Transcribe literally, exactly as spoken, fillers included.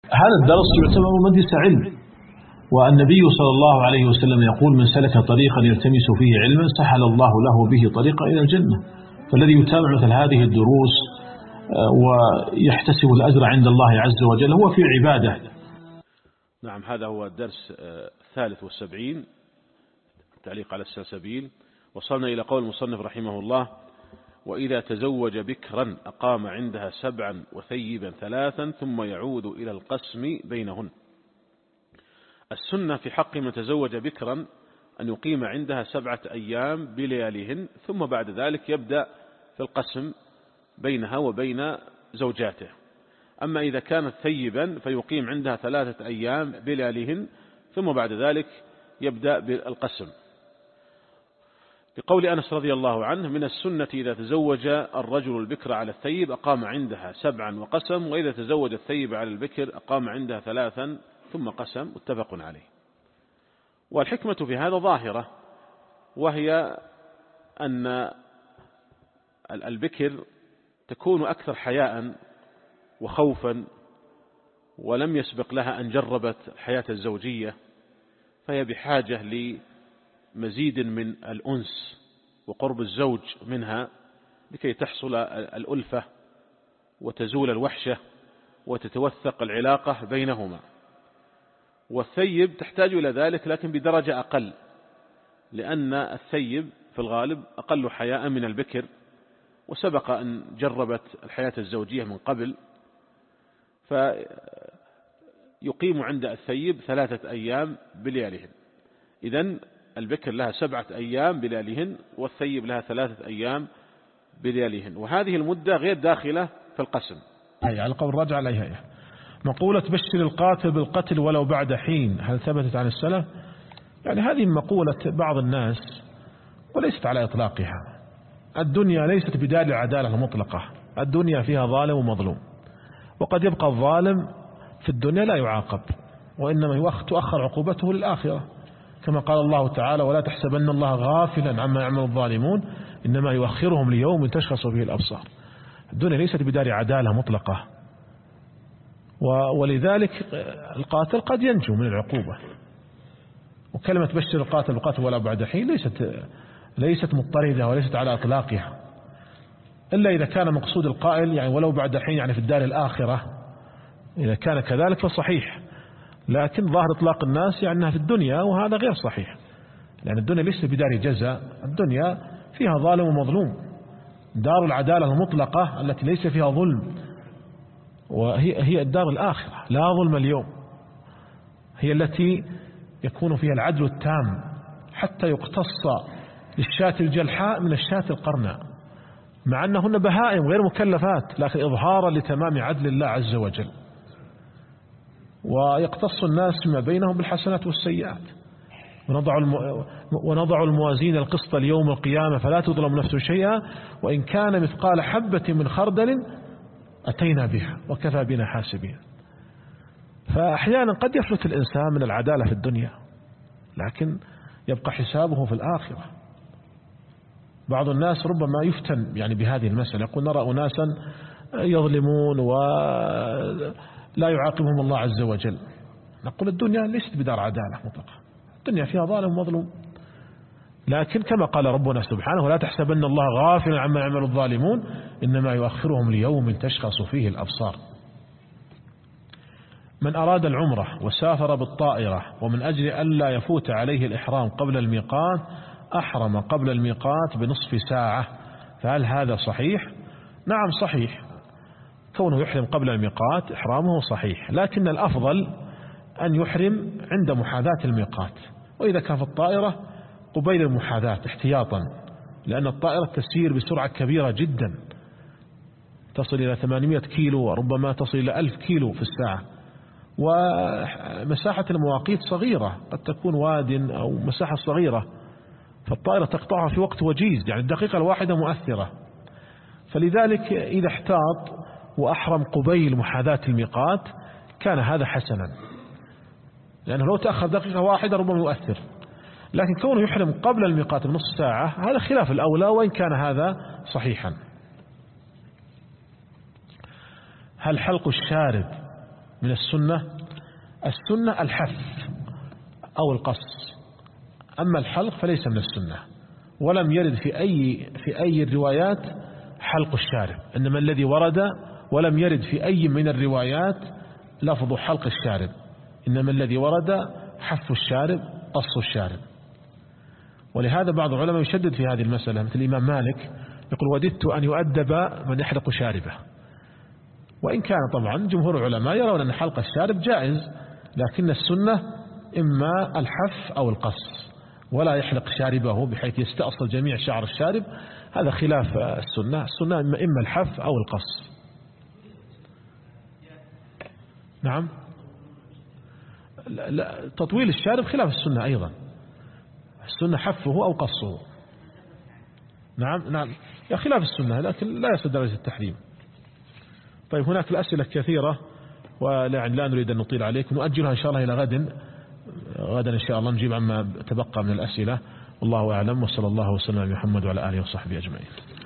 هذا الدرس يعتبر مجلس علم، والنبي صلى الله عليه وسلم يقول: من سلك طريقا يلتمس فيه علما سهل الله له به طريقا إلى الجنة. فالذي يتابع مثل هذه الدروس ويحتسب الأجر عند الله عز وجل هو في عبادة. نعم، هذا هو الدرس الثالث والسبعين، تعليق على السلسبيل. وصلنا إلى قول المصنف رحمه الله: وإذا تزوج بكرا أقام عندها سبعا وثيبا ثلاثا ثم يعود إلى القسم بينهن. السنة في حق من تزوج بكرا أن يقيم عندها سبعة أيام بلياليهن، ثم بعد ذلك يبدأ في القسم بينها وبين زوجاته. أما إذا كانت ثيبا فيقيم عندها ثلاثة أيام بلياليهن، ثم بعد ذلك يبدأ بالقسم. لقول أنس رضي الله عنه: من السنة إذا تزوج الرجل البكر على الثيب أقام عندها سبعا وقسم، وإذا تزوج الثيب على البكر أقام عندها ثلاثا ثم قسم، متفق عليه. والحكمة في هذا ظاهرة، وهي أن البكر تكون أكثر حياء وخوفا، ولم يسبق لها أن جربت الحياة الزوجية، فهي بحاجة لمزيد من الأنس وقرب الزوج منها لكي تحصل الألفة وتزول الوحشة وتتوثق العلاقة بينهما. والثيب تحتاج إلى ذلك لكن بدرجة أقل، لأن الثيب في الغالب أقل حياء من البكر، وسبق أن جربت الحياة الزوجية من قبل، فيقيم عند الثيب ثلاثة أيام بلياليهن. إذن البكر لها سبعة أيام بلياليهن، والثيب لها ثلاثة أيام بلياليهن، وهذه المدة غير داخلة في القسم. أي على قول الرجع عليها مقولة بشر القاتل بالقتل ولو بعد حين، هل ثبتت عن السلف؟ يعني هذه مقولة بعض الناس وليست على إطلاقها. الدنيا ليست بدار العدالة المطلقة، الدنيا فيها ظالم ومظلوم، وقد يبقى الظالم في الدنيا لا يعاقب، وإنما تؤخر عقوبته للآخرة، كما قال الله تعالى: ولا تحسبن الله غافلا عما يعمل الظالمون إنما يؤخرهم ليوم تشخص فيه الأبصار. الدنيا ليست بدار عدالة مطلقة، ولذلك القاتل قد ينجو من العقوبة. وكلمة بشر القاتل بالقتل ولا بعد حين ليست ليست مضطردة وليست على إطلاقها، إلا إذا كان مقصود القائل يعني ولو بعد حين يعني في الدار الآخرة، إذا كان كذلك فصحيح. لكن ظاهر إطلاق الناس يعني أنها في الدنيا، وهذا غير صحيح، لأن الدنيا ليست بدار جزاء، الدنيا فيها ظالم ومظلوم. دار العدالة المطلقة التي ليس فيها ظلم وهي هي الدار الآخرة، لا ظلم اليوم، هي التي يكون فيها العدل التام، حتى يقتص للشاة الجلحاء من الشاة القرناء، مع أنهن بهائم غير مكلفات، لكن إظهارا لتمام عدل الله عز وجل. ويقتص الناس فيما بينهم بالحسنات والسيئات. ونضع ونضع الموازين القسط ليوم القيامة فلا تظلم نفس شيئا وإن كان مثقال حبة من خردل أتينا بها وكفى بنا حاسبين. فأحيانا قد يفلت الإنسان من العدالة في الدنيا، لكن يبقى حسابه في الآخرة. بعض الناس ربما يفتن يعني بهذه المسألة، يقول: نرى أناسا يظلمون ولا يعاقبهم الله عز وجل. نقول: الدنيا ليست بدار عدالة مطلقة، الدنيا فيها ظالم ومظلوم، لكن كما قال ربنا سبحانه: ولا تحسبن الله غافلا عما يعمل الظالمون إنما يؤخرهم ليوم تشخص فيه الأبصار. من أراد العمرة وسافر بالطائرة ومن أجل ألا يفوت عليه الإحرام قبل الميقات أحرم قبل الميقات بنصف ساعة، فهل هذا صحيح؟ نعم صحيح، كونه يحرم قبل الميقات إحرامه صحيح، لكن الأفضل أن يحرم عند محاذاة الميقات، وإذا كان في الطائرة قبيل المحاذاة احتياطا، لأن الطائرة تسير بسرعة كبيرة جدا، تصل إلى ثمانمائة كيلو وربما تصل إلى ألف كيلو في الساعة، ومساحة المواقيت صغيرة، قد تكون واد أو مساحة صغيرة، فالطائرة تقطعها في وقت وجيز، يعني الدقيقة الواحدة مؤثرة. فلذلك إذا احتاط وأحرم قبيل محاذاة الميقات كان هذا حسنا، لأنه لو تأخر دقيقة واحدة ربما يؤثر، لكن كونه يحرم قبل الميقات بنصف ساعة هذا خلاف الأولى، وإن كان هذا صحيحا. هل حلق الشارب من السنة؟ السنة الحف أو القص، أما الحلق فليس من السنة، ولم يرد في أي في أي الروايات حلق الشارب، إنما الذي ورد ولم يرد في أي من الروايات لفظ حلق الشارب، إنما الذي ورد حف الشارب قص الشارب. ولهذا بعض العلماء يشدد في هذه المسألة، مثل الإمام مالك يقول وددت أن يؤدب من يحلق شاربه، وإن كان طبعا جمهور العلماء يرون أن حلق الشارب جائز، لكن السنة إما الحف أو القص، ولا يحلق شاربه بحيث يستأصل جميع شعر الشارب، هذا خلاف السنة. السنة إما الحف أو القص. نعم، لا تطويل الشارب خلاف السنة أيضا، السنة حفه أو قصه. نعم نعم يا خلاف السنة، لكن لا يصل درجة التحريم. طيب هناك الأسئلة كثيرة ولا لا نريد أن نطيل عليكم، نؤجلها إن شاء الله إلى غد، غدا إن شاء الله نجيب عما تبقى من الأسئلة. والله أعلم، وصلى الله وسلم على محمد وعلى آله وصحبه أجمعين.